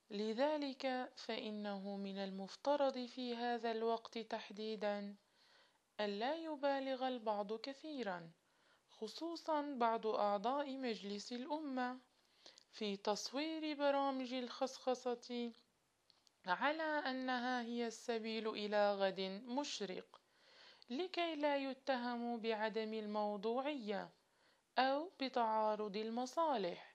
لذلك فإنه من المفترض في هذا الوقت تحديدا ألا يبالغ البعض كثيرا، خصوصا بعض أعضاء مجلس الأمة، في تصوير برامج الخصخصة على أنها هي السبيل إلى غد مشرق، لكي لا يتهموا بعدم الموضوعية أو بتعارض المصالح.